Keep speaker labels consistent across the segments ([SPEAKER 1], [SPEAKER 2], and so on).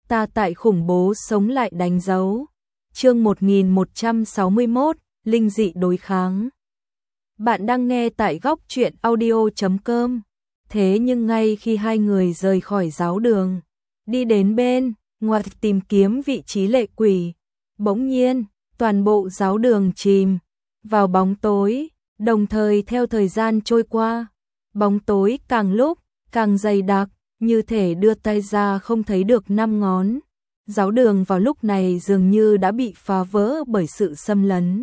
[SPEAKER 1] ta tại khủng bố sống lại đánh dấu. Chương 1161, linh dị đối kháng. Bạn đang nghe tại góc truyện audio.com. Thế nhưng ngay khi hai người rời khỏi giáo đường, đi đến bên ngoài tìm kiếm vị trí lệ quỷ, bỗng nhiên, toàn bộ giáo đường chìm vào bóng tối, đồng thời theo thời gian trôi qua, bóng tối càng lúc càng dày đặc, như thể đưa tay ra không thấy được năm ngón. Giáo đường vào lúc này dường như đã bị phá vỡ bởi sự xâm lấn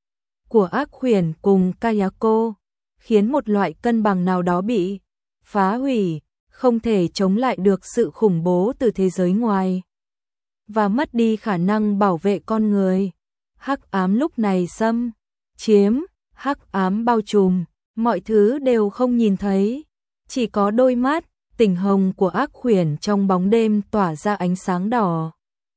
[SPEAKER 1] của ác quyển cùng Kayako, khiến một loại cân bằng nào đó bị phá hủy, không thể chống lại được sự khủng bố từ thế giới ngoài và mất đi khả năng bảo vệ con người. Hắc ám lúc này xâm chiếm, hắc ám bao trùm, mọi thứ đều không nhìn thấy, chỉ có đôi mắt tỉnh hồng của ác quyển trong bóng đêm tỏa ra ánh sáng đỏ.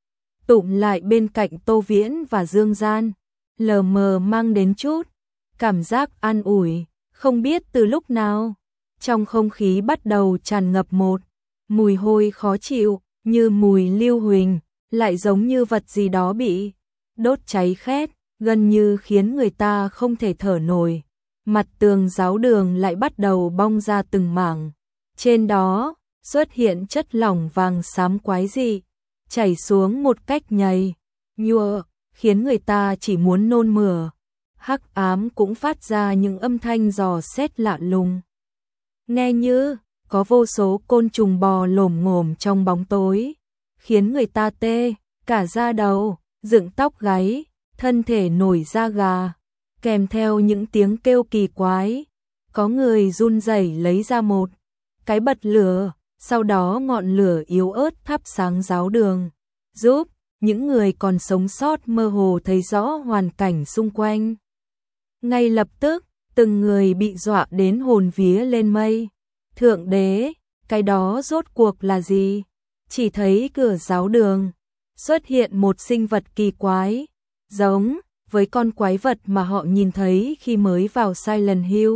[SPEAKER 1] Tụm lại bên cạnh Tô Viễn và Dương Gian, lờ mờ mang đến chút cảm giác an ủi, không biết từ lúc nào, trong không khí bắt đầu tràn ngập một mùi hôi khó chịu, như mùi lưu huỳnh, lại giống như vật gì đó bị đốt cháy khét, gần như khiến người ta không thể thở nổi. Mặt tường giáo đường lại bắt đầu bong ra từng mảng, trên đó xuất hiện chất lỏng vàng xám quái dị, chảy xuống một cách nhầy nhụa, khiến người ta chỉ muốn nôn mửa. Hắc ám cũng phát ra những âm thanh dò xét lạ lùng, nghe như có vô số côn trùng bò lổm ngổm trong bóng tối, khiến người ta tê cả da đầu, dựng tóc gáy, thân thể nổi da gà, kèm theo những tiếng kêu kỳ quái. Có người run rẩy lấy ra một cái bật lửa, sau đó ngọn lửa yếu ớt thắp sáng giáo đường, giúp những người còn sống sót mơ hồ thấy rõ hoàn cảnh xung quanh. Ngay lập tức, từng người bị dọa đến hồn vía lên mây. Thượng đế, cái đó rốt cuộc là gì? Chỉ thấy cửa giáo đường xuất hiện một sinh vật kỳ quái, giống với con quái vật mà họ nhìn thấy khi mới vào Silent Hill.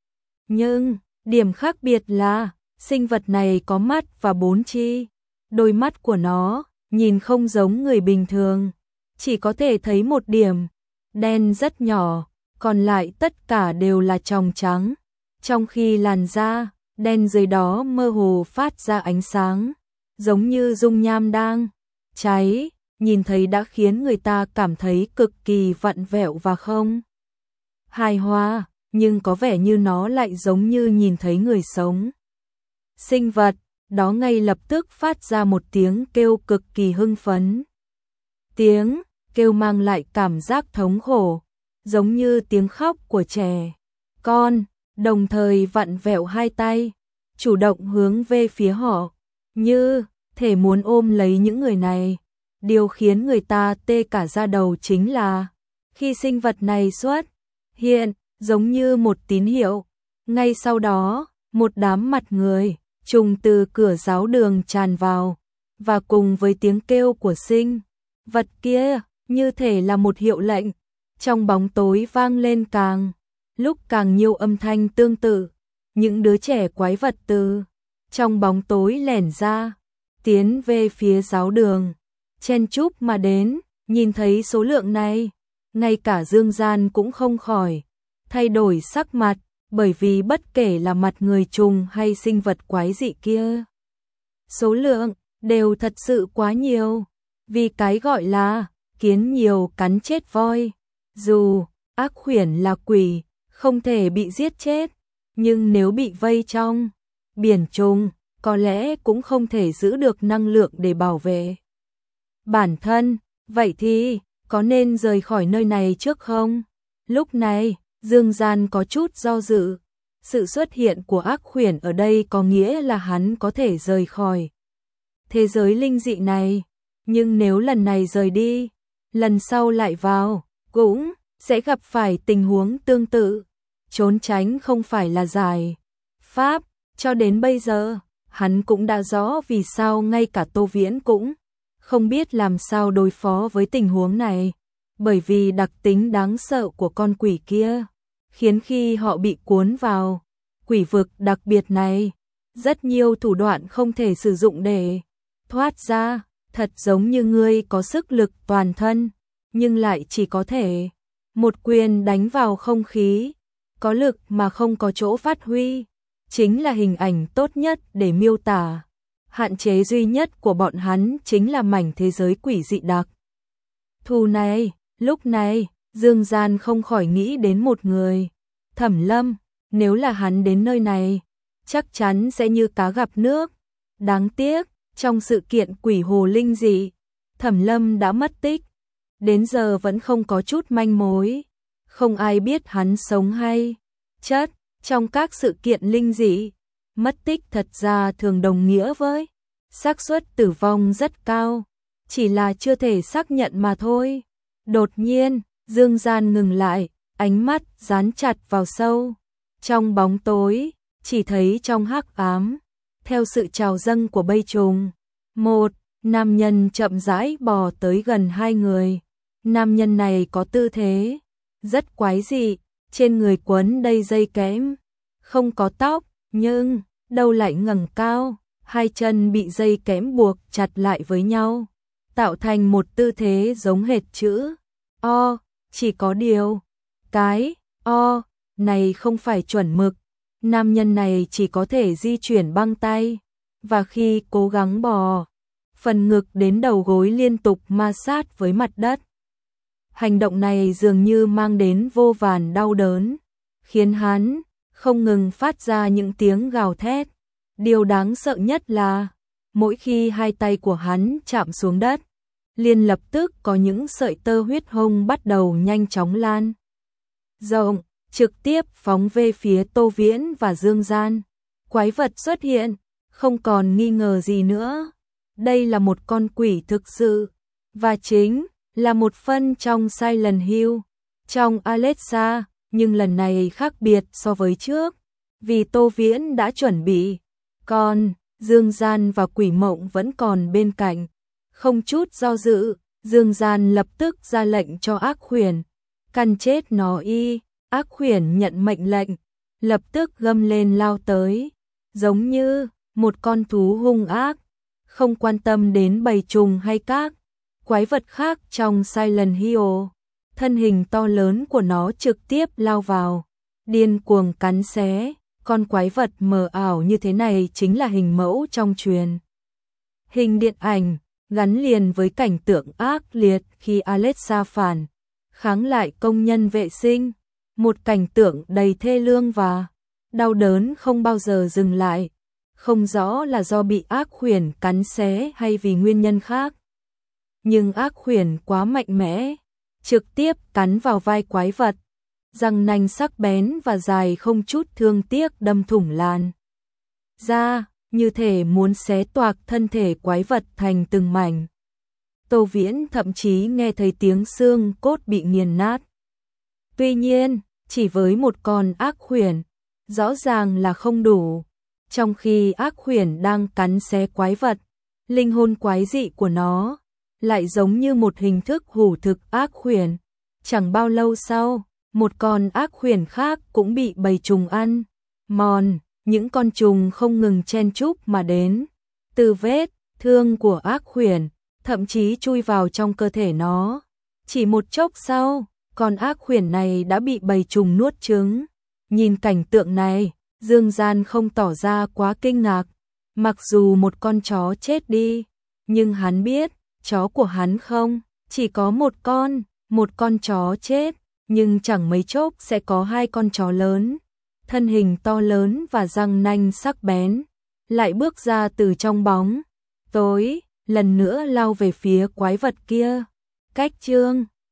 [SPEAKER 1] Nhưng, điểm khác biệt là, sinh vật này có mắt và 4 chi. Đôi mắt của nó nhìn không giống người bình thường, chỉ có thể thấy một điểm đen rất nhỏ, còn lại tất cả đều là tròng trắng, trong khi làn da đen dưới đó mơ hồ phát ra ánh sáng, giống như dung nham đang cháy, nhìn thấy đã khiến người ta cảm thấy cực kỳ vặn vẹo và không hài hòa, nhưng có vẻ như nó lại giống như nhìn thấy người sống. Sinh vật đó ngay lập tức phát ra một tiếng kêu cực kỳ hưng phấn. Tiếng kêu mang lại cảm giác thống khổ, giống như tiếng khóc của trẻ con, đồng thời vặn vẹo hai tay, chủ động hướng về phía họ, như thể muốn ôm lấy những người này. Điều khiến người ta tê cả da đầu chính là, khi sinh vật này xuất hiện, giống như một tín hiệu, ngay sau đó, một đám mặt người trùng từ cửa giáo đường tràn vào, và cùng với tiếng kêu của sinh vật kia, như thể là một hiệu lệnh. Trong bóng tối vang lên càng lúc càng nhiều âm thanh tương tự, những đứa trẻ quái vật từ trong bóng tối lẻn ra, tiến về phía giáo đường, chen chúc mà đến. Nhìn thấy số lượng này, ngay cả Dương Gian cũng không khỏi thay đổi sắc mặt, bởi vì bất kể là mặt người trùng hay sinh vật quái dị kia, số lượng đều thật sự quá nhiều, vì cái gọi là kiến nhiều cắn chết voi. Dù ác quyển là quỷ, không thể bị giết chết, nhưng nếu bị vây trong biển trùng, có lẽ cũng không thể giữ được năng lượng để bảo vệ bản thân. Vậy thì, có nên rời khỏi nơi này trước không? Lúc này, Dương Gian có chút do dự. Sự xuất hiện của ác quyển ở đây có nghĩa là hắn có thể rời khỏi thế giới linh dị này. Nhưng nếu lần này rời đi, lần sau lại vào, cũng sẽ gặp phải tình huống tương tự. Trốn tránh không phải là giải pháp. Cho đến bây giờ, hắn cũng đã rõ vì sao ngay cả Tô Viễn cũng không biết làm sao đối phó với tình huống này. Bởi vì đặc tính đáng sợ của con quỷ kia, khiến khi họ bị cuốn vào quỷ vực đặc biệt này, rất nhiều thủ đoạn không thể sử dụng để thoát ra. thật giống như ngươi có sức lực toàn thân, nhưng lại chỉ có thể một quyền đánh vào không khí, có lực mà không có chỗ phát huy, chính là hình ảnh tốt nhất để miêu tả. Hạn chế duy nhất của bọn hắn chính là mảnh thế giới quỷ dị đặc thù này. Lúc này, Dương Gian không khỏi nghĩ đến một người. Thẩm Lâm, nếu là hắn đến nơi này, chắc chắn sẽ như cá gặp nước. Đáng tiếc, trong sự kiện quỷ hồ linh dị, Thẩm Lâm đã mất tích. Đến giờ vẫn không có chút manh mối. Không ai biết hắn sống hay chết. Trong các sự kiện linh dị, mất tích thật ra thường đồng nghĩa với xác suất tử vong rất cao, chỉ là chưa thể xác nhận mà thôi. Đột nhiên, Dương Gian ngừng lại, ánh mắt dán chặt vào sâu trong bóng tối, chỉ thấy trong hắc ám, theo sự trào dâng của mây trùng, một nam nhân chậm rãi bò tới gần hai người. Nam nhân này có tư thế rất quái dị, trên người quấn đầy dây kẽm, không có tóc, nhưng đầu lại ngẩng cao, hai chân bị dây kẽm buộc chặt lại với nhau, tạo thành một tư thế giống hệt chữ O, chỉ có điều cái O này không phải chuẩn mực. Nam nhân này chỉ có thể di chuyển băng tay, và khi cố gắng bò, phần ngực đến đầu gối liên tục ma sát với mặt đất. Hành động này dường như mang đến vô vàn đau đớn, khiến hắn không ngừng phát ra những tiếng gào thét. Điều đáng sợ nhất là, mỗi khi hai tay của hắn chạm xuống đất, liền lập tức có những sợi tơ huyết hồng bắt đầu nhanh chóng lan rộng, trực tiếp phóng về phía Tô Viễn và Dương Gian. Quái vật xuất hiện, không còn nghi ngờ gì nữa. Đây là một con quỷ thực sự, và chính là một phân trong Silent Hill, trong Alexa, nhưng lần này khác biệt so với trước, vì Tô Viễn đã chuẩn bị, còn Dương Gian và Quỷ Mộng vẫn còn bên cạnh. Không chút do dự, Dương Gian lập tức ra lệnh cho ác khuyển, căn chết nó y. Ác khuyển nhận mệnh lệnh, lập tức gầm lên lao tới, giống như một con thú hung ác, không quan tâm đến bầy trùng hay các quái vật khác trong Silent Hill. Thân hình to lớn của nó trực tiếp lao vào, điên cuồng cắn xé. Con quái vật mờ ảo như thế này chính là hình mẫu trong truyền hình điện ảnh, gắn liền với cảnh tượng ác liệt khi Alexa phản kháng lại công nhân vệ sinh. Một cảnh tượng đầy thê lương và đau đớn không bao giờ dừng lại, không rõ là do bị ác khuyển cắn xé hay vì nguyên nhân khác. Nhưng ác khuyển quá mạnh mẽ, trực tiếp cắn vào vai quái vật, răng nanh sắc bén và dài không chút thương tiếc đâm thủng làn da, như thể muốn xé toạc thân thể quái vật thành từng mảnh. Tô Viễn thậm chí nghe thấy tiếng xương cốt bị nghiền nát. Tuy nhiên, chỉ với một con ác khuyển, rõ ràng là không đủ. Trong khi ác khuyển đang cắn xé quái vật, linh hồn quái dị của nó lại giống như một hình thức hủ thực ác khuyển. Chẳng bao lâu sau, một con ác khuyển khác cũng bị bầy trùng ăn mòn, những con trùng không ngừng chen chúc mà đến, từ vết thương của ác khuyển, thậm chí chui vào trong cơ thể nó. Chỉ một chốc sau, con ác khuyển này đã bị bầy trùng nuốt chửng. Nhìn cảnh tượng này, Dương Gian không tỏ ra quá kinh ngạc. Mặc dù một con chó chết đi, nhưng hắn biết, chó của hắn không chỉ có một con chó chết, nhưng chẳng mấy chốc sẽ có hai con chó lớn, thân hình to lớn và răng nanh sắc bén, lại bước ra từ trong bóng tối, lần nữa lao về phía quái vật kia. Cách chương